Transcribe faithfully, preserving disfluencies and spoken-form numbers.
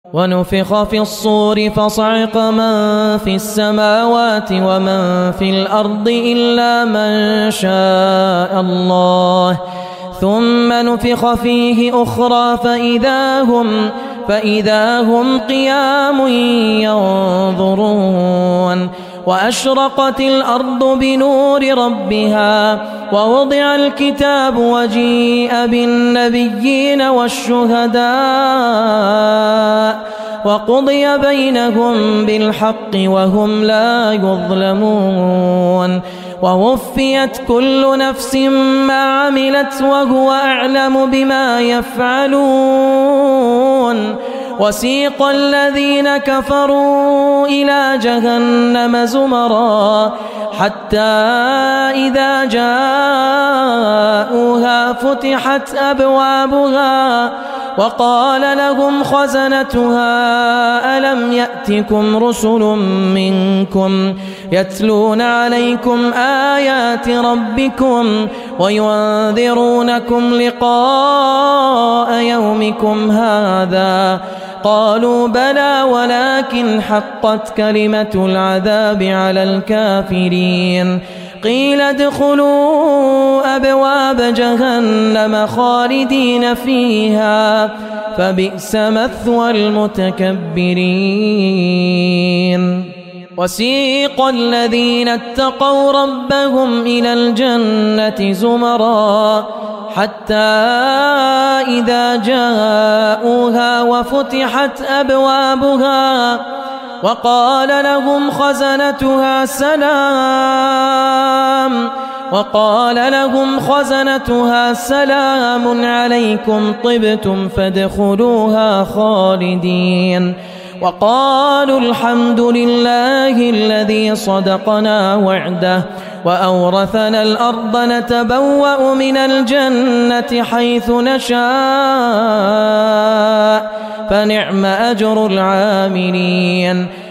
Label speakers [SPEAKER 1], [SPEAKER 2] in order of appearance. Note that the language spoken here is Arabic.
[SPEAKER 1] ونفخ في الصور فصعق من في السماوات ومن في الأرض إلا من شاء الله ثم نفخ فيه أخرى فإذا هم, فإذا هم قيام ينظرون وأشرقت الأرض بنور ربها ووضع الكتاب وجيء بالنبيين والشهداء وقضي بينهم بالحق وهم لا يظلمون ووفيت كل نفس ما عملت وهو أعلم بما يفعلون وسيق الذين كفروا إلى جهنم زمرا حتى إذا جاءوها فتحت أبوابها وقال لهم خزنتها ألم يأتكم رسل منكم يتلون عليكم آيات ربكم وينذرونكم لقاء يومكم هذا قالوا بلى ولكن حقت كلمة العذاب على الكافرين قيل ادخلوا أبواب جهنم خالدين فيها فبئس مثوى المتكبرين وسيق الذين اتقوا ربهم إلى الجنة زمرا حتى إذا جاءوها وفتحت أبوابها وقال لهم خزنتها سلام وقال لهم خزنتها سلام عليكم طبتم فادخلوها خالدين وقالوا الحمد لله الذي صدقنا وعده وأورثنا الأرض نتبوأ من الجنة حيث نشاء فنعم أجر العاملين